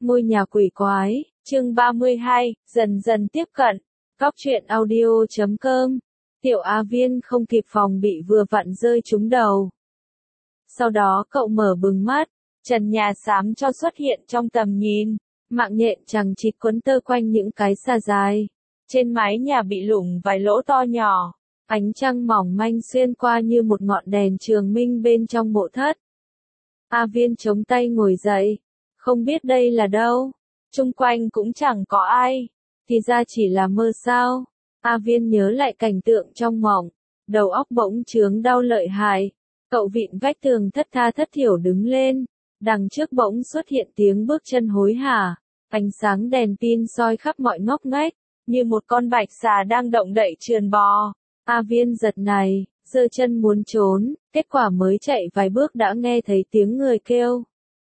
Ngôi nhà quỷ quái, chương 32, dần dần tiếp cận. Cóc truyện audio.com. Tiểu A Viên không kịp phòng bị vừa vặn rơi trúng đầu. Sau đó cậu mở bừng mắt, trần nhà xám cho xuất hiện trong tầm nhìn, mạng nhện chằng chịt quấn tơ quanh những cái xà dài. Trên mái nhà bị lủng vài lỗ to nhỏ, ánh trăng mỏng manh xuyên qua như một ngọn đèn trường minh bên trong mộ thất. A Viên chống tay ngồi dậy, không biết đây là đâu, chung quanh cũng chẳng có ai, thì ra chỉ là mơ sao. A Viên nhớ lại cảnh tượng trong mộng, đầu óc bỗng chướng đau lợi hại, cậu vịn vách tường thất tha thất thiểu đứng lên, đằng trước bỗng xuất hiện tiếng bước chân hối hả, ánh sáng đèn pin soi khắp mọi ngóc ngách, như một con bạch xà đang động đậy trườn bò. A Viên giật này, giơ chân muốn trốn, kết quả mới chạy vài bước đã nghe thấy tiếng người kêu.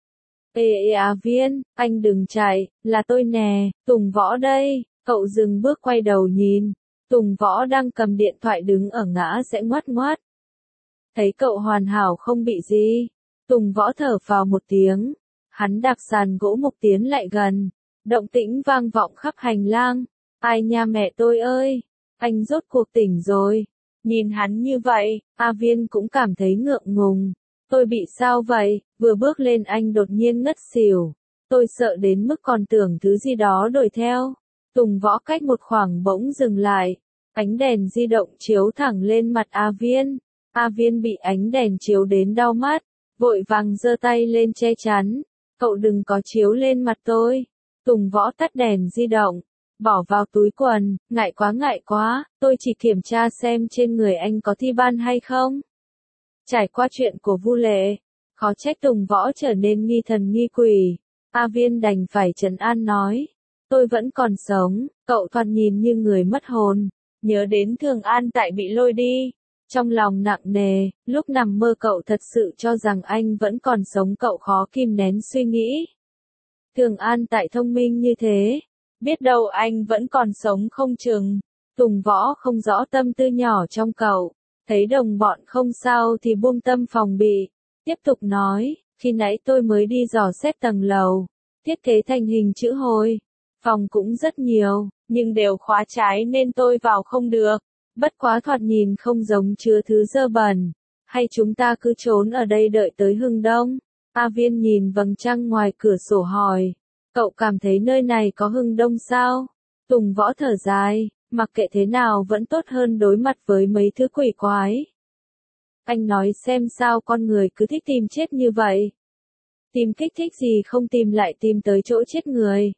Ê A Viên, anh đừng chạy, là tôi nè, Tùng Võ đây. Cậu dừng bước quay đầu nhìn, Tùng Võ đang cầm điện thoại đứng ở ngã rẽ ngoắt ngoắt. Thấy cậu hoàn hảo không bị gì, Tùng Võ thở phào một tiếng, hắn đạp sàn gỗ mục tiến lại gần, động tĩnh vang vọng khắp hành lang. Ai nha mẹ tôi ơi, anh rốt cuộc tỉnh rồi. Nhìn hắn như vậy, A Viên cũng cảm thấy ngượng ngùng. Tôi bị sao vậy? Vừa bước lên anh đột nhiên ngất xỉu. Tôi sợ đến mức còn tưởng thứ gì đó đuổi theo. Tùng Võ cách một khoảng bỗng dừng lại. Ánh đèn di động chiếu thẳng lên mặt A Viên. A Viên bị ánh đèn chiếu đến đau mắt, vội vàng giơ tay lên che chắn. Cậu đừng có chiếu lên mặt tôi. Tùng Võ tắt đèn di động, bỏ vào túi quần, ngại quá, tôi chỉ kiểm tra xem trên người anh có thi ban hay không. Trải qua chuyện của Vu Lệ, khó trách Tùng Võ trở nên nghi thần nghi quỷ. A Viên đành phải trấn an nói, tôi vẫn còn sống. Cậu thoạt nhìn như người mất hồn, nhớ đến Thường An Tại bị lôi đi, trong lòng nặng nề, lúc nằm mơ cậu thật sự cho rằng anh vẫn còn sống, cậu khó kìm nén suy nghĩ. Thường An Tại thông minh như thế, biết đâu anh vẫn còn sống không chừng. Tùng Võ không rõ tâm tư nhỏ trong cậu, thấy đồng bọn không sao thì buông tâm phòng bị, tiếp tục nói, khi nãy tôi mới đi dò xét tầng lầu, thiết kế thành hình chữ hồi, phòng cũng rất nhiều, nhưng đều khóa trái nên tôi vào không được, bất quá thoạt nhìn không giống chứa thứ dơ bẩn, hay chúng ta cứ trốn ở đây đợi tới hừng đông. A Viên nhìn vầng trăng ngoài cửa sổ hỏi, cậu cảm thấy nơi này có hừng đông sao? Tùng Võ thở dài, mặc kệ thế nào vẫn tốt hơn đối mặt với mấy thứ quỷ quái. Anh nói xem sao con người cứ thích tìm chết như vậy? Tìm kích thích gì không tìm lại tìm tới chỗ chết người?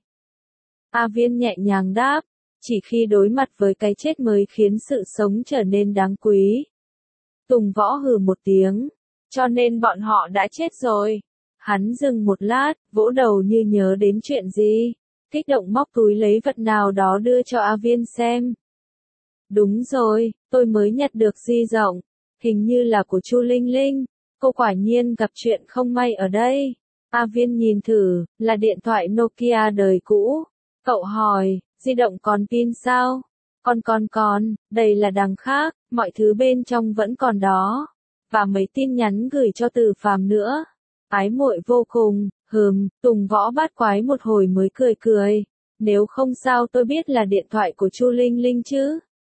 A Viên nhẹ nhàng đáp, chỉ khi đối mặt với cái chết mới khiến sự sống trở nên đáng quý. Tùng Võ hừ một tiếng, cho nên bọn họ đã chết rồi. Hắn dừng một lát, vỗ đầu như nhớ đến chuyện gì, kích động móc túi lấy vật nào đó đưa cho A Viên xem. Đúng rồi, tôi mới nhặt được di động, hình như là của Chu Linh Linh, cô quả nhiên gặp chuyện không may ở đây. A Viên nhìn thử, là điện thoại Nokia đời cũ. Cậu hỏi, di động còn pin sao? Còn, đây là đằng khác, mọi thứ bên trong vẫn còn đó. Và mấy tin nhắn gửi cho Từ Phàm nữa. Ái muội vô cùng, Tùng Võ bát quái một hồi mới cười. Nếu không sao tôi biết là điện thoại của Chu Linh Linh chứ.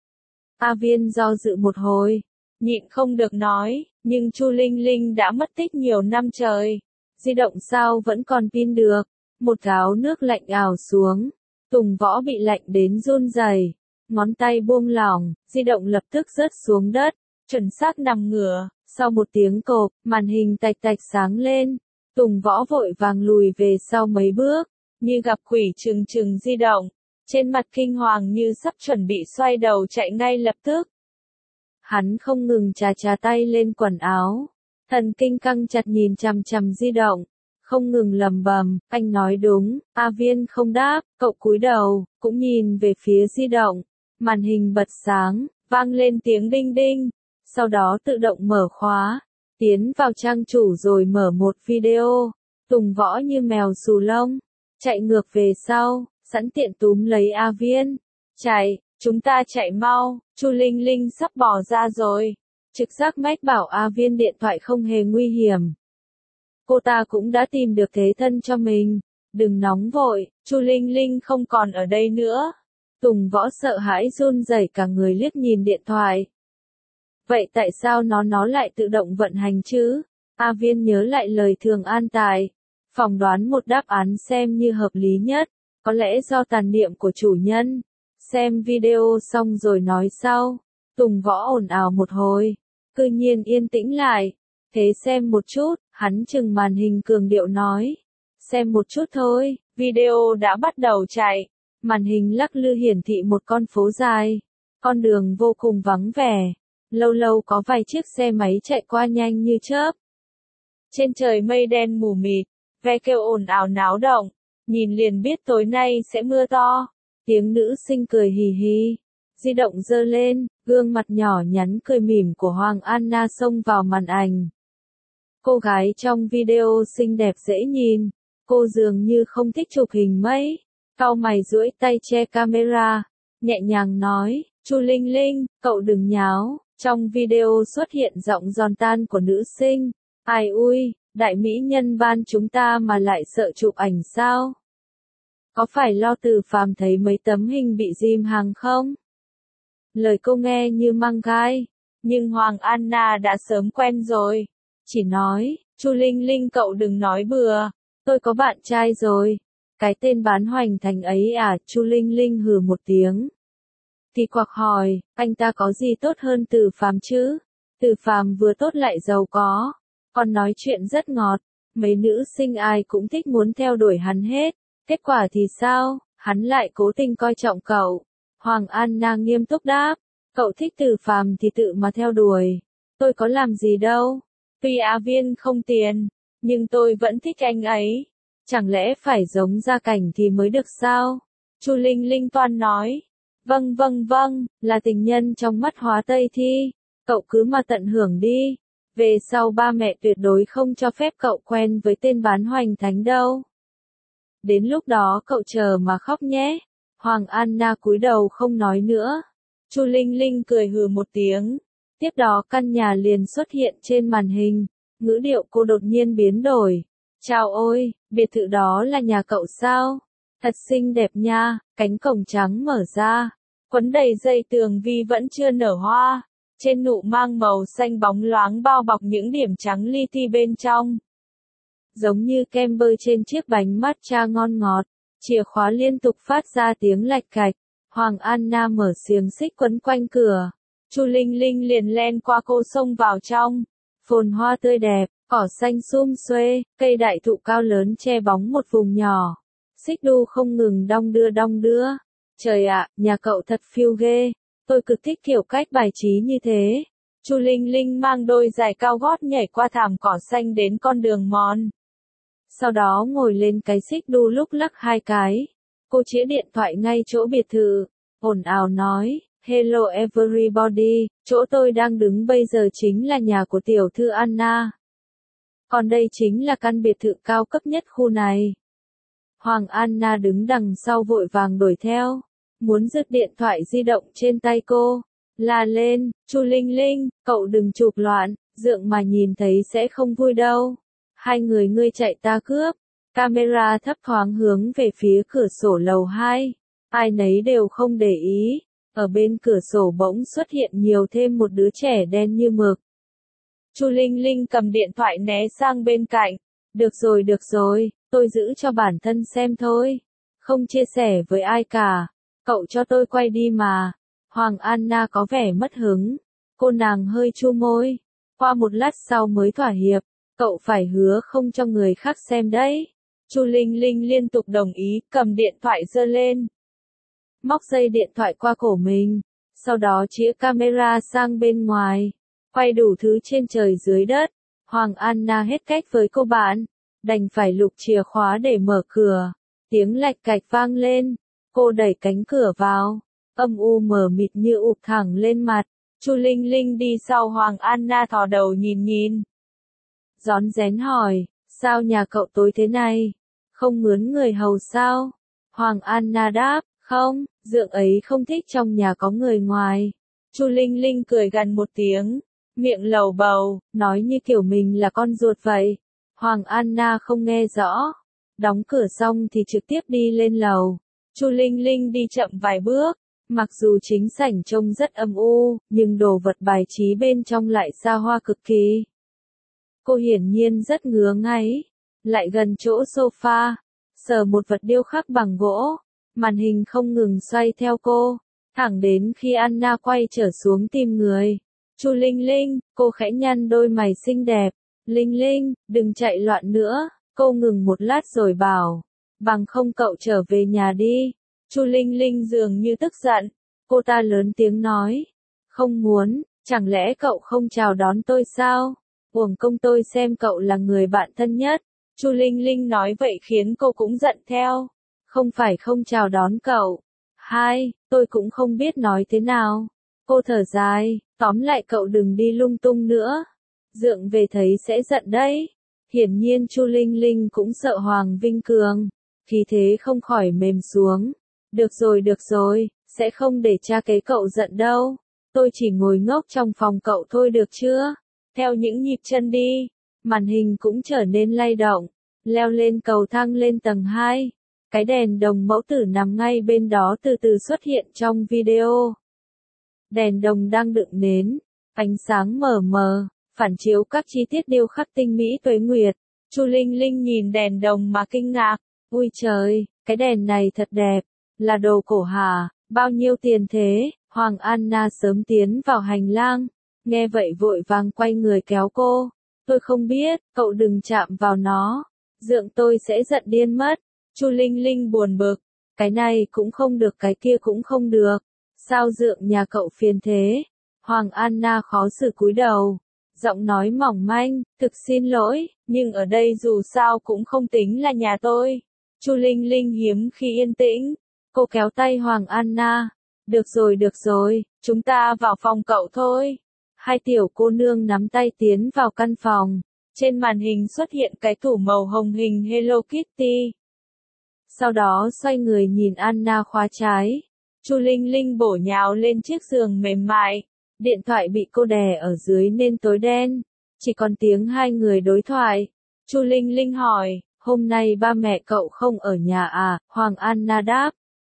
A Viên do dự một hồi, nhịn không được nói, nhưng Chu Linh Linh đã mất tích nhiều năm trời. Di động sao vẫn còn pin được? Một gáo nước lạnh ào xuống. Tùng Võ bị lạnh đến run rẩy, ngón tay buông lỏng, di động lập tức rớt xuống đất, chuẩn xác nằm ngửa. Sau một tiếng cộp, màn hình tạch tạch sáng lên. Tùng Võ vội vàng lùi về sau mấy bước, như gặp quỷ trừng di động, trên mặt kinh hoàng như sắp chuẩn bị xoay đầu chạy ngay lập tức. Hắn không ngừng chà tay lên quần áo, thần kinh căng chặt nhìn chằm chằm di động, không ngừng lầm bầm, anh nói đúng. A Viên không đáp, cậu cúi đầu, cũng nhìn về phía di động, màn hình bật sáng, vang lên tiếng đinh đinh, sau đó tự động mở khóa, tiến vào trang chủ rồi mở một video. Tùng Võ như mèo xù lông, chạy ngược về sau, sẵn tiện túm lấy A Viên. Chạy, chúng ta chạy mau, Chu Linh Linh sắp bỏ ra rồi. Trực giác mách bảo A Viên điện thoại không hề nguy hiểm. Cô ta cũng đã tìm được thế thân cho mình. Đừng nóng vội, Chu Linh Linh không còn ở đây nữa. Tùng Võ sợ hãi run rẩy cả người liếc nhìn điện thoại. Vậy tại sao nó lại tự động vận hành chứ? A Viên nhớ lại lời Thường An Tài, phỏng đoán một đáp án xem như hợp lý nhất, có lẽ do tàn niệm của chủ nhân. Xem video xong rồi nói sau. Tùng Võ ồn ào một hồi, cư nhiên yên tĩnh lại. Thế xem một chút, hắn chừng màn hình cường điệu nói. Xem một chút thôi, video đã bắt đầu chạy. Màn hình lắc lư hiển thị một con phố dài. Con đường vô cùng vắng vẻ. Lâu lâu có vài chiếc xe máy chạy qua nhanh như chớp. Trên trời mây đen mù mịt, ve kêu ồn ào náo động. Nhìn liền biết tối nay sẽ mưa to. Tiếng nữ sinh cười hì hì. Di động giơ lên, gương mặt nhỏ nhắn cười mỉm của Hoàng Anna xông vào màn ảnh. Cô gái trong video xinh đẹp dễ nhìn. Cô dường như không thích chụp hình mấy. Cau mày duỗi tay che camera, nhẹ nhàng nói, Chu Linh Linh, cậu đừng nháo. Trong video xuất hiện giọng giòn tan của nữ sinh. Ai ui, đại mỹ nhân ban chúng ta mà lại sợ chụp ảnh sao? Có phải lo Từ Phàm thấy mấy tấm hình bị dim hàng không? Lời cô nghe như mang gai, nhưng Hoàng Anna đã sớm quen rồi. Chỉ nói, Chu Linh Linh cậu đừng nói bừa, tôi có bạn trai rồi. Cái tên bán hoành thành ấy à? Chu Linh Linh hừ một tiếng. Thì quặc hỏi, anh ta có gì tốt hơn Từ Phàm chứ? Từ Phàm vừa tốt lại giàu có, còn nói chuyện rất ngọt. Mấy nữ sinh ai cũng thích muốn theo đuổi hắn hết. Kết quả thì sao? Hắn lại cố tình coi trọng cậu. Hoàng Anna nghiêm túc đáp, cậu thích Từ Phàm thì tự mà theo đuổi. Tôi có làm gì đâu. Tuy A Viên không tiền, nhưng tôi vẫn thích anh ấy. Chẳng lẽ phải giống Gia Cảnh thì mới được sao? Chu Linh Linh toan nói. Vâng, là tình nhân trong mắt Hóa Tây Thi. Cậu cứ mà tận hưởng đi. Về sau ba mẹ tuyệt đối không cho phép cậu quen với tên bán hoành thánh đâu. Đến lúc đó cậu chờ mà khóc nhé. Hoàng Anna cúi đầu không nói nữa. Chu Linh Linh cười hừ một tiếng. Tiếp đó căn nhà liền xuất hiện trên màn hình. Ngữ điệu cô đột nhiên biến đổi. Chào ôi, biệt thự đó là nhà cậu sao? Thật xinh đẹp nha, cánh cổng trắng mở ra. Quấn đầy dây tường vi vẫn chưa nở hoa. Trên nụ mang màu xanh bóng loáng bao bọc những điểm trắng li ti bên trong. Giống như kem bơi trên chiếc bánh matcha ngon ngọt. Chìa khóa liên tục phát ra tiếng lạch cạch. Hoàng Anna mở xiềng xích quấn quanh cửa. Chu Linh Linh liền len qua cô xông vào trong. Phồn hoa tươi đẹp, cỏ xanh sum xuê, cây đại thụ cao lớn che bóng một vùng nhỏ. Xích đu không ngừng đong đưa. Trời ạ, nhà cậu thật phiêu ghê. Tôi cực thích kiểu cách bài trí như thế. Chu Linh Linh mang đôi giày cao gót nhảy qua thảm cỏ xanh đến con đường mòn. Sau đó ngồi lên cái xích đu lúc lắc hai cái. Cô chĩa điện thoại ngay chỗ biệt thự. Ồn ào nói, hello everybody, chỗ tôi đang đứng bây giờ chính là nhà của tiểu thư Anna. Còn đây chính là căn biệt thự cao cấp nhất khu này. Hoàng Anna đứng đằng sau vội vàng đuổi theo. Muốn giật điện thoại di động trên tay cô. La lên, Chu Linh Linh, cậu đừng chụp loạn, dượng mà nhìn thấy sẽ không vui đâu. Hai người ngươi chạy ta cướp. Camera thấp thoáng hướng về phía cửa sổ lầu 2. Ai nấy đều không để ý. Ở bên cửa sổ bỗng xuất hiện nhiều thêm một đứa trẻ đen như mực. Chu Linh Linh cầm điện thoại né sang bên cạnh. Được rồi, tôi giữ cho bản thân xem thôi. Không chia sẻ với ai cả. Cậu cho tôi quay đi mà. Hoàng Anna có vẻ mất hứng. Cô nàng hơi chu môi. Qua một lát sau mới thỏa hiệp. Cậu phải hứa không cho người khác xem đấy. Chu Linh Linh liên tục đồng ý, cầm điện thoại giơ lên. Móc dây điện thoại qua cổ mình. Sau đó chĩa camera sang bên ngoài. Quay đủ thứ trên trời dưới đất. Hoàng Anna hết cách với cô bạn. Đành phải lục chìa khóa để mở cửa. Tiếng lạch cạch vang lên. Cô đẩy cánh cửa vào. Âm u mờ mịt như ụp thẳng lên mặt. Chu Linh Linh đi sau Hoàng Anna thò đầu nhìn. Rón rén hỏi, sao nhà cậu tối thế này? Không mướn người hầu sao? Hoàng Anna đáp, không, dượng ấy không thích trong nhà có người ngoài. Chu Linh Linh cười gằn một tiếng, miệng lầu bầu, nói như kiểu mình là con ruột vậy. Hoàng Anna không nghe rõ. Đóng cửa xong thì trực tiếp đi lên lầu. Chu Linh Linh đi chậm vài bước, mặc dù chính sảnh trông rất âm u, nhưng đồ vật bài trí bên trong lại xa hoa cực kỳ. Cô hiển nhiên rất ngứa ngáy, lại gần chỗ sofa, sờ một vật điêu khắc bằng gỗ, màn hình không ngừng xoay theo cô, thẳng đến khi Anna quay trở xuống tìm người. Chu Linh Linh, cô khẽ nhăn đôi mày xinh đẹp. Linh Linh, đừng chạy loạn nữa, cô ngừng một lát rồi bảo, bằng không cậu trở về nhà đi. Chu Linh Linh dường như tức giận, cô ta lớn tiếng nói, không muốn, chẳng lẽ cậu không chào đón tôi sao? Uổng công tôi xem cậu là người bạn thân nhất. Chu Linh Linh nói vậy khiến cô cũng giận theo. Không phải không chào đón cậu. Hai, tôi cũng không biết nói thế nào. Cô thở dài, tóm lại cậu đừng đi lung tung nữa. Dượng về thấy sẽ giận đấy. Hiển nhiên Chu Linh Linh cũng sợ Hoàng Vinh Cường. Khí thế không khỏi mềm xuống. Được rồi, sẽ không để cha kế cậu giận đâu. Tôi chỉ ngồi ngốc trong phòng cậu thôi được chưa? Theo những nhịp chân đi, màn hình cũng trở nên lay động, leo lên cầu thang lên tầng 2. Cái đèn đồng mẫu tử nằm ngay bên đó từ từ xuất hiện trong video. Đèn đồng đang đựng nến, ánh sáng mờ mờ, phản chiếu các chi tiết điêu khắc tinh mỹ tuế nguyệt. Chu Linh Linh nhìn đèn đồng mà kinh ngạc, ui trời, cái đèn này thật đẹp, là đồ cổ hả, bao nhiêu tiền thế? Hoàng Anna sớm tiến vào hành lang, nghe vậy vội vàng quay người kéo cô. Tôi không biết, cậu đừng chạm vào nó, dượng tôi sẽ giận điên mất. Chu Linh Linh buồn bực, cái này cũng không được cái kia cũng không được, sao dượng nhà cậu phiền thế? Hoàng Anna khó xử cúi đầu, giọng nói mỏng manh, thực xin lỗi, nhưng ở đây dù sao cũng không tính là nhà tôi. Chu Linh Linh hiếm khi yên tĩnh, cô kéo tay Hoàng Anna. Được rồi, chúng ta vào phòng cậu thôi. Hai tiểu cô nương nắm tay tiến vào căn phòng. Trên màn hình xuất hiện cái tủ màu hồng hình Hello Kitty. Sau đó xoay người nhìn Anna khóa trái. Chu Linh Linh bổ nhào lên chiếc giường mềm mại. Điện thoại bị cô đè ở dưới nên tối đen. Chỉ còn tiếng hai người đối thoại. Chu Linh Linh hỏi, hôm nay ba mẹ cậu không ở nhà à? Hoàng Anna đáp.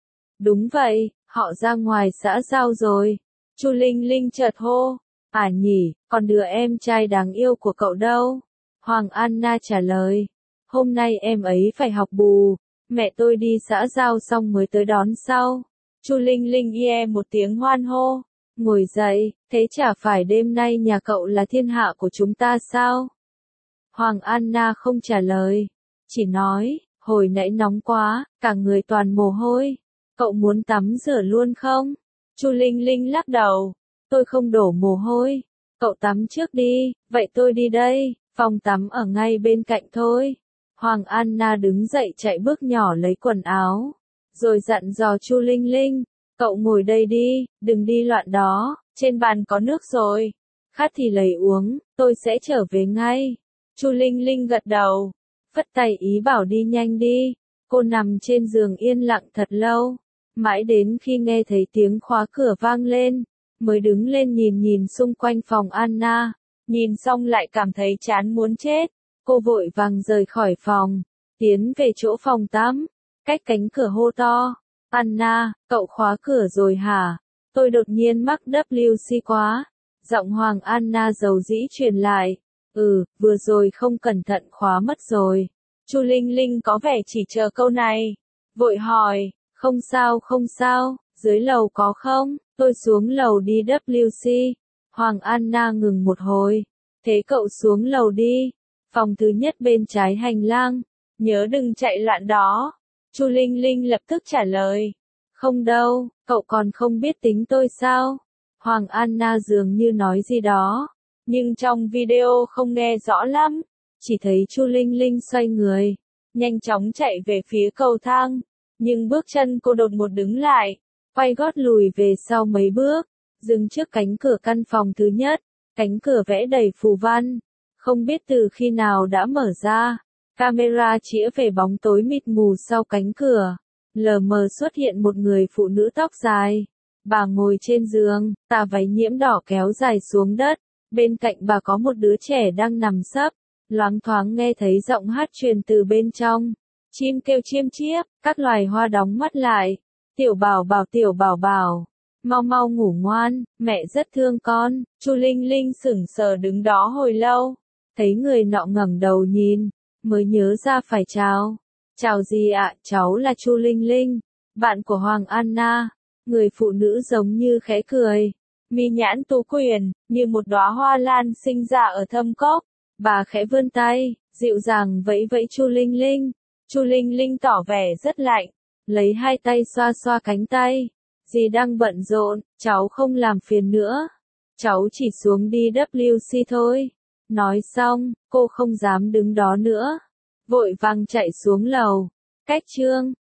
Đúng vậy, họ ra ngoài xã giao rồi. Chu Linh Linh chợt hô. À nhỉ, còn đứa em trai đáng yêu của cậu đâu? Hoàng Anna trả lời. Hôm nay em ấy phải học bù. Mẹ tôi đi xã giao xong mới tới đón sau. Chu Linh Linh một tiếng hoan hô. Ngồi dậy, thế chả phải đêm nay nhà cậu là thiên hạ của chúng ta sao? Hoàng Anna không trả lời. Chỉ nói, hồi nãy nóng quá, cả người toàn mồ hôi. Cậu muốn tắm rửa luôn không? Chu Linh Linh lắc đầu. Tôi không đổ mồ hôi. Cậu tắm trước đi, vậy tôi đi đây, phòng tắm ở ngay bên cạnh thôi. Hoàng Anna đứng dậy chạy bước nhỏ lấy quần áo. Rồi dặn dò Chu Linh Linh. Cậu ngồi đây đi, đừng đi loạn đó, trên bàn có nước rồi. Khát thì lấy uống, tôi sẽ trở về ngay. Chu Linh Linh gật đầu. Phất tay ý bảo đi nhanh đi. Cô nằm trên giường yên lặng thật lâu. Mãi đến khi nghe thấy tiếng khóa cửa vang lên, mới đứng lên nhìn xung quanh phòng Anna. Nhìn xong lại cảm thấy chán muốn chết. Cô vội vàng rời khỏi phòng, tiến về chỗ phòng tắm, cách cánh cửa hô to. Anna, cậu khóa cửa rồi hả? Tôi đột nhiên mắc WC quá. Giọng Hoàng Anna dầu dĩ truyền lại. Vừa rồi không cẩn thận khóa mất rồi. Chu Linh Linh có vẻ chỉ chờ câu này. Vội hỏi, không sao, dưới lầu có không? Tôi xuống lầu đi WC. Hoàng Anna ngừng một hồi. Thế cậu xuống lầu đi. Phòng thứ nhất bên trái hành lang. Nhớ đừng chạy loạn đó. Chu Linh Linh lập tức trả lời. Không đâu, cậu còn không biết tính tôi sao? Hoàng Anna dường như nói gì đó. Nhưng trong video không nghe rõ lắm. Chỉ thấy Chu Linh Linh xoay người. Nhanh chóng chạy về phía cầu thang. Nhưng bước chân cô đột ngột đứng lại. Quay gót lùi về sau mấy bước. Dừng trước cánh cửa căn phòng thứ nhất. Cánh cửa vẽ đầy phù văn. Không biết từ khi nào đã mở ra. Camera chĩa về bóng tối mịt mù sau cánh cửa. Lờ mờ xuất hiện một người phụ nữ tóc dài. Bà ngồi trên giường, tà váy nhiễm đỏ kéo dài xuống đất. Bên cạnh bà có một đứa trẻ đang nằm sấp. Loáng thoáng nghe thấy giọng hát truyền từ bên trong. Chim kêu chiêm chiếp, các loài hoa đóng mắt lại. Tiểu bảo bảo, mau mau ngủ ngoan, mẹ rất thương con. Chu Linh Linh sững sờ đứng đó hồi lâu, thấy người nọ ngẩng đầu nhìn, mới nhớ ra phải chào. Chào gì ạ, cháu là Chu Linh Linh, bạn của Hoàng Anna. Người phụ nữ giống như khẽ cười, mi nhãn tú quyền, như một đóa hoa lan sinh ra ở thâm cốc. Bà khẽ vươn tay, dịu dàng vẫy vẫy Chu Linh Linh. Chu Linh Linh tỏ vẻ rất lạnh, lấy hai tay xoa xoa cánh tay. Dì đang bận rộn, cháu không làm phiền nữa. Cháu chỉ xuống đi WC thôi. Nói xong, cô không dám đứng đó nữa. Vội vàng chạy xuống lầu. Cách chương